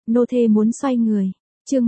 nô thê muốn xoay người. Chương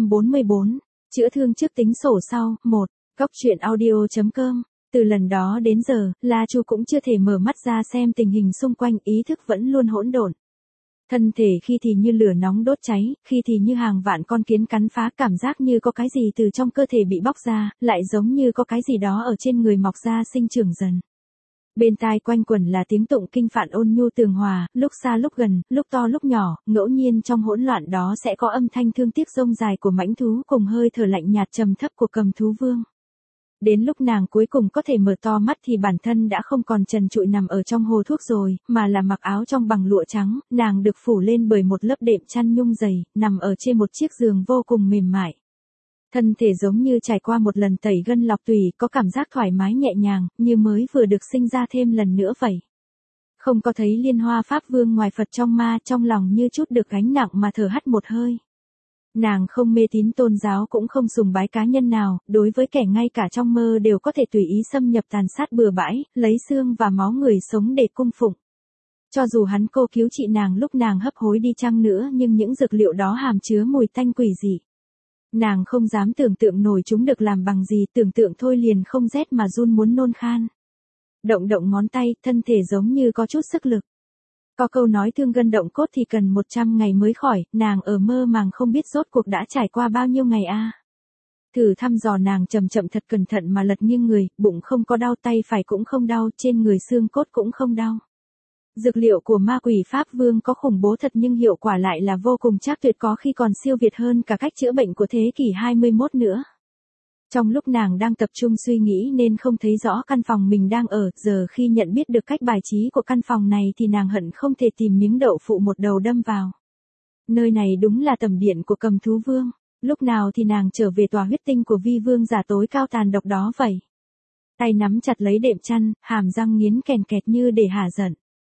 144, chữa thương trước tính sổ sau. 1. Góc truyện audio.com. Từ lần đó đến giờ, La Chu cũng chưa thể mở mắt ra xem tình hình xung quanh, ý thức vẫn luôn hỗn độn. Thân thể khi thì như lửa nóng đốt cháy, khi thì như hàng vạn con kiến cắn phá, cảm giác như có cái gì từ trong cơ thể bị bóc ra, lại giống như có cái gì đó ở trên người mọc ra sinh trưởng dần. Bên tai quanh quẩn là tiếng tụng kinh Phạn ôn nhu tường hòa, lúc xa lúc gần, lúc to lúc nhỏ, ngẫu nhiên trong hỗn loạn đó sẽ có âm thanh thương tiếc rông dài của mãnh thú cùng hơi thở lạnh nhạt trầm thấp của Cầm Thú Vương. Đến lúc nàng cuối cùng có thể mở to mắt thì bản thân đã không còn trần trụi nằm ở trong hồ thuốc rồi, mà là mặc áo trong bằng lụa trắng, nàng được phủ lên bởi một lớp đệm chăn nhung dày, nằm ở trên một chiếc giường vô cùng mềm mại. Thân thể giống như trải qua một lần tẩy gân lọc tủy, có cảm giác thoải mái nhẹ nhàng, như mới vừa được sinh ra thêm lần nữa vậy. Không có thấy Liên Hoa Pháp Vương ngoài Phật trong ma, trong lòng như chút được gánh nặng mà thở hắt một hơi. Nàng không mê tín tôn giáo cũng không sùng bái cá nhân nào, đối với kẻ ngay cả trong mơ đều có thể tùy ý xâm nhập tàn sát bừa bãi, lấy xương và máu người sống để cung phụng. Cho dù hắn cô cứu trị nàng lúc nàng hấp hối đi chăng nữa, nhưng những dược liệu đó hàm chứa mùi tanh quỷ dị. Nàng không dám tưởng tượng nổi chúng được làm bằng gì, tưởng tượng thôi liền không rét mà run muốn nôn khan. Động động ngón tay, thân thể giống như có chút sức lực. Có câu nói thương gân động cốt thì cần 100 ngày mới khỏi, nàng ở mơ màng không biết rốt cuộc đã trải qua bao nhiêu ngày a. Thử thăm dò nàng chậm chậm thật cẩn thận mà lật nghiêng người, bụng không có đau, tay phải cũng không đau, trên người xương cốt cũng không đau. Dược liệu của ma quỷ Pháp Vương có khủng bố thật nhưng hiệu quả lại là vô cùng trác tuyệt, có khi còn siêu việt hơn cả cách chữa bệnh của thế kỷ 21 nữa. Trong lúc nàng đang tập trung suy nghĩ nên không thấy rõ căn phòng mình đang ở, giờ khi nhận biết được cách bài trí của căn phòng này thì nàng hận không thể tìm miếng đậu phụ một đầu đâm vào. Nơi này đúng là tẩm điện của Cầm Thú Vương, lúc nào thì nàng trở về tòa huyết tinh của vi vương giả tối cao tàn độc đó vậy. Tay nắm chặt lấy đệm chăn, hàm răng nghiến kèn kẹt như để hả giận.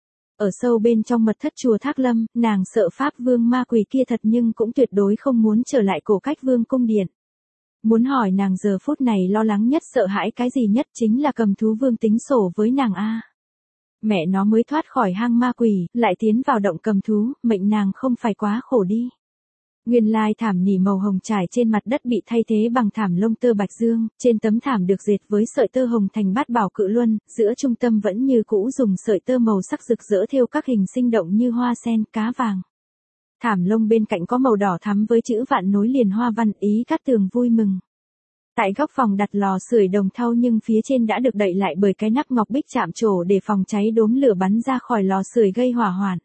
Ở sâu bên trong mật thất chùa Thác Lâm, nàng sợ Pháp Vương ma quỷ kia thật nhưng cũng tuyệt đối không muốn trở lại cổ cách vương cung điện. Muốn hỏi nàng giờ phút này lo lắng nhất sợ hãi cái gì nhất chính là Cầm Thú Vương tính sổ với nàng a. Mẹ nó mới thoát khỏi hang ma quỷ, lại tiến vào động cầm thú, mệnh nàng không phải quá khổ đi. Nguyên lai thảm nỉ màu hồng trải trên mặt đất bị thay thế bằng thảm lông tơ bạch dương, trên tấm thảm được dệt với sợi tơ hồng thành bát bảo cự luân, giữa trung tâm vẫn như cũ dùng sợi tơ màu sắc rực rỡ thêu các hình sinh động như hoa sen, cá vàng. Thảm lông bên cạnh có màu đỏ thắm với chữ vạn nối liền hoa văn, Ý Cát Tường vui mừng. Tại góc phòng đặt lò sưởi đồng thau nhưng phía trên đã được đậy lại bởi cái nắp ngọc bích chạm trổ để phòng cháy đốm lửa bắn ra khỏi lò sưởi gây hỏa hoạn.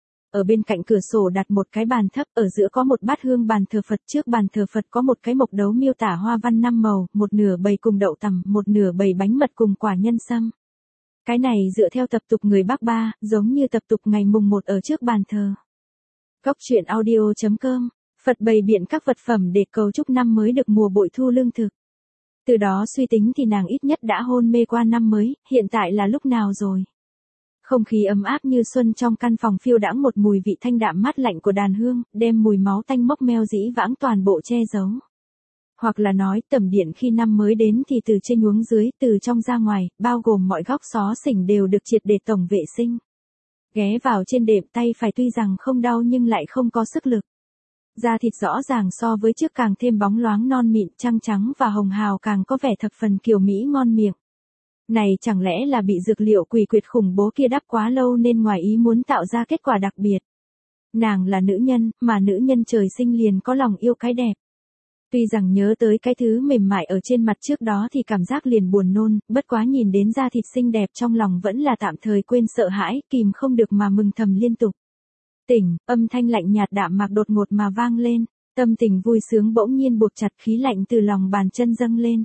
Ở bên cạnh cửa sổ đặt một cái bàn thấp, ở giữa có một bát hương bàn thờ Phật, trước bàn thờ Phật có một cái mộc đấu miêu tả hoa văn 5 màu, một nửa bày cùng đậu tằm, một nửa bày bánh mật cùng quả nhân sâm. Cái này dựa theo tập tục người Bắc Ba, giống như tập tục ngày mùng 1 ở trước bàn thờ. Góc truyện audio.com. Phật bày biện các vật phẩm để cầu chúc năm mới được mùa bội thu lương thực. Từ đó suy tính thì nàng ít nhất đã hôn mê qua năm mới, hiện tại là lúc nào rồi? Không khí ấm áp như xuân trong căn phòng phiêu đãng một mùi vị thanh đạm mát lạnh của đàn hương, đem mùi máu tanh mốc meo dĩ vãng toàn bộ che giấu. Hoặc là nói tẩm điện khi năm mới đến thì từ trên xuống dưới, từ trong ra ngoài, bao gồm mọi góc xó xỉnh đều được triệt để tổng vệ sinh. Ghé vào trên đệm, tay phải tuy rằng không đau nhưng lại không có sức lực. Da thịt rõ ràng so với trước càng thêm bóng loáng non mịn, trắng trắng và hồng hào, càng có vẻ thập phần kiều mỹ ngon miệng. Này chẳng lẽ là bị dược liệu quỷ quyệt khủng bố kia đắp quá lâu nên ngoài ý muốn tạo ra kết quả đặc biệt. Nàng là nữ nhân, mà nữ nhân trời sinh liền có lòng yêu cái đẹp. Tuy rằng nhớ tới cái thứ mềm mại ở trên mặt trước đó thì cảm giác liền buồn nôn, bất quá nhìn đến da thịt xinh đẹp trong lòng vẫn là tạm thời quên sợ hãi, kìm không được mà mừng thầm liên tục. Tỉnh, âm thanh lạnh nhạt đạm mạc đột ngột mà vang lên, tâm tình vui sướng bỗng nhiên buộc chặt, khí lạnh từ lòng bàn chân dâng lên.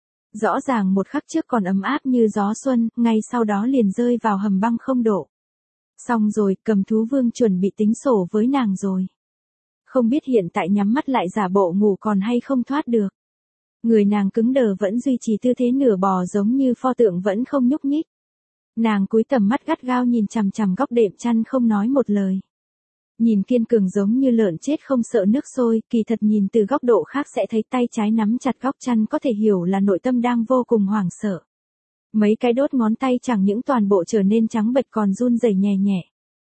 Rõ ràng một khắc trước còn ấm áp như gió xuân, ngay sau đó liền rơi vào hầm băng 0 độ. Xong rồi, Cầm Thú Vương chuẩn bị tính sổ với nàng rồi. Không biết hiện tại nhắm mắt lại giả bộ ngủ còn hay không thoát được. Người nàng cứng đờ vẫn duy trì tư thế nửa bò giống như pho tượng vẫn không nhúc nhích. Nàng cúi tầm mắt gắt gao nhìn chằm chằm góc đệm chăn không nói một lời. Nhìn kiên cường giống như lợn chết không sợ nước sôi, kỳ thật nhìn từ góc độ khác sẽ thấy tay trái nắm chặt góc chăn có thể hiểu là nội tâm đang vô cùng hoảng sợ. Mấy cái đốt ngón tay chẳng những toàn bộ trở nên trắng bệch còn run rẩy nhẹ nhẹ.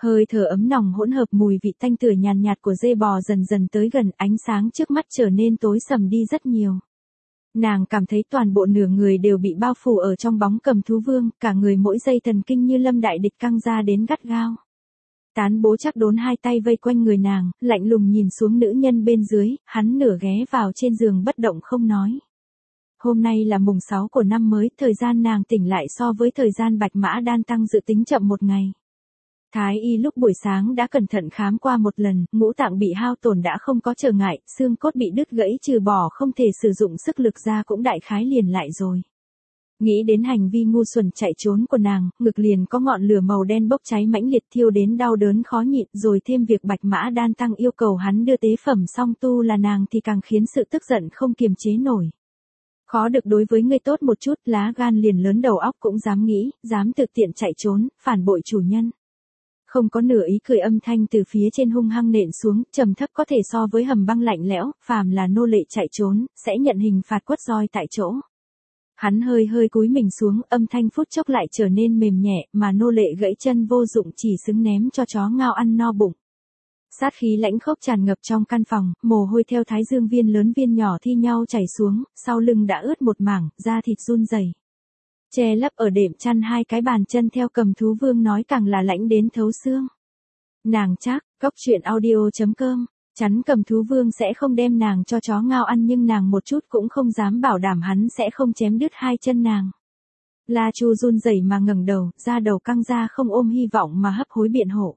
Hơi thở ấm nòng hỗn hợp mùi vị tanh tưởi nhàn nhạt của dê bò dần dần tới gần, ánh sáng trước mắt trở nên tối sầm đi rất nhiều. Nàng cảm thấy toàn bộ nửa người đều bị bao phủ ở trong bóng Cầm Thú Vương, cả người mỗi dây thần kinh như lâm đại địch căng ra đến gắt gao. Tán Bố Trác Đốn hai tay vây quanh người nàng, lạnh lùng nhìn xuống nữ nhân bên dưới, hắn nửa ghé vào trên giường bất động không nói. Hôm nay là mùng 6 của năm mới, thời gian nàng tỉnh lại so với thời gian Bạch Mã Đan tăng dự tính chậm một ngày. Thái y lúc buổi sáng đã cẩn thận khám qua một lần, ngũ tạng bị hao tổn đã không có trở ngại, xương cốt bị đứt gãy trừ bỏ không thể sử dụng sức lực ra cũng đại khái liền lại rồi. Nghĩ đến hành vi ngu xuẩn chạy trốn của nàng, ngực liền có ngọn lửa màu đen bốc cháy mãnh liệt thiêu đến đau đớn khó nhịn, rồi thêm việc Bạch Mã Đan tăng yêu cầu hắn đưa tế phẩm song tu là nàng thì càng khiến sự tức giận không kiềm chế nổi. Khó được đối với ngươi tốt một chút, lá gan liền lớn đầu óc cũng dám nghĩ, dám thực tiện chạy trốn, phản bội chủ nhân. Không có nửa ý cười, âm thanh từ phía trên hung hăng nện xuống, trầm thấp có thể so với hầm băng lạnh lẽo, phàm là nô lệ chạy trốn, sẽ nhận hình phạt quất roi tại chỗ. Hắn hơi hơi cúi mình xuống, âm thanh phút chốc lại trở nên mềm nhẹ, mà nô lệ gãy chân vô dụng chỉ xứng ném cho chó ngao ăn no bụng. Sát khí lãnh khốc tràn ngập trong căn phòng, mồ hôi theo thái dương viên lớn viên nhỏ thi nhau chảy xuống, sau lưng đã ướt một mảng, da thịt run rẩy. Che lấp ở đệm chăn hai cái bàn chân theo Cầm Thú Vương nói càng là lãnh đến thấu xương. Nàng chắc, coctruyện.audio.com, chắn Cầm Thú Vương sẽ không đem nàng cho chó ngao ăn, nhưng nàng một chút cũng không dám bảo đảm hắn sẽ không chém đứt hai chân nàng. La Chu run rẩy mà ngẩng đầu, da đầu căng ra không ôm hy vọng mà hấp hối biện hộ.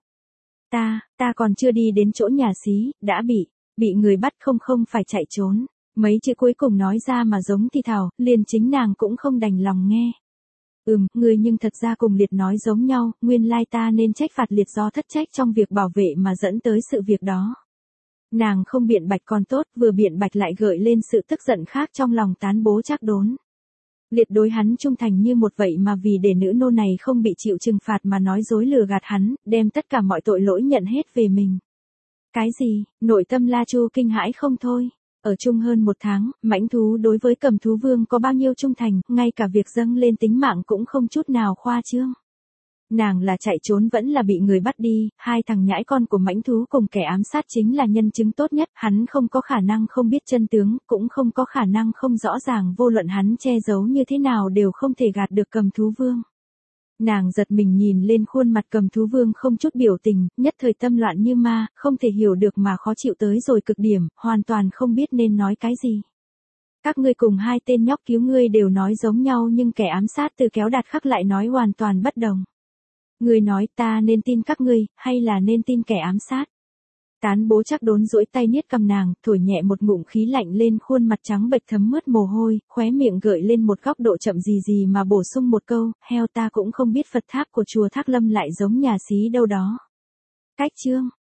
Ta còn chưa đi đến chỗ nhà xí, đã bị người bắt, không phải chạy trốn. Mấy chữ cuối cùng nói ra mà giống thì thào, liền chính nàng cũng không đành lòng nghe. Ngươi nhưng thật ra cùng Liệt nói giống nhau, nguyên lai ta nên trách phạt Liệt do thất trách trong việc bảo vệ mà dẫn tới sự việc đó. Nàng không biện bạch còn tốt, vừa biện bạch lại gợi lên sự tức giận khác trong lòng Tán Bố Trác Đốn. Liệt đối hắn trung thành như một vậy mà vì để nữ nô này không bị chịu trừng phạt mà nói dối lừa gạt hắn, đem tất cả mọi tội lỗi nhận hết về mình. Cái gì? Nội tâm La Chu kinh hãi không thôi. Ở chung hơn một tháng, mãnh thú đối với Cầm Thú Vương có bao nhiêu trung thành, ngay cả việc dâng lên tính mạng cũng không chút nào khoa trương. Nàng là chạy trốn vẫn là bị người bắt đi, hai thằng nhãi con của mãnh thú cùng kẻ ám sát chính là nhân chứng tốt nhất, hắn không có khả năng không biết chân tướng, cũng không có khả năng không rõ ràng, vô luận hắn che giấu như thế nào đều không thể gạt được Cầm Thú Vương. Nàng giật mình nhìn lên khuôn mặt Cầm Thú Vương không chút biểu tình, nhất thời tâm loạn như ma, không thể hiểu được mà khó chịu tới rồi cực điểm, hoàn toàn không biết nên nói cái gì. Các ngươi cùng hai tên nhóc cứu ngươi đều nói giống nhau, nhưng kẻ ám sát Từ Kéo Đạt Khắc lại nói hoàn toàn bất đồng. Ngươi nói ta nên tin các ngươi, hay là nên tin kẻ ám sát? Tán Bố Trác Đốn duỗi tay niết cầm nàng, thổi nhẹ một ngụm khí lạnh lên khuôn mặt trắng bệch thấm mướt mồ hôi, khóe miệng gợi lên một góc độ chậm gì mà bổ sung một câu, heo ta cũng không biết Phật tháp của chùa Thác Lâm lại giống nhà xí đâu đó. Cách chương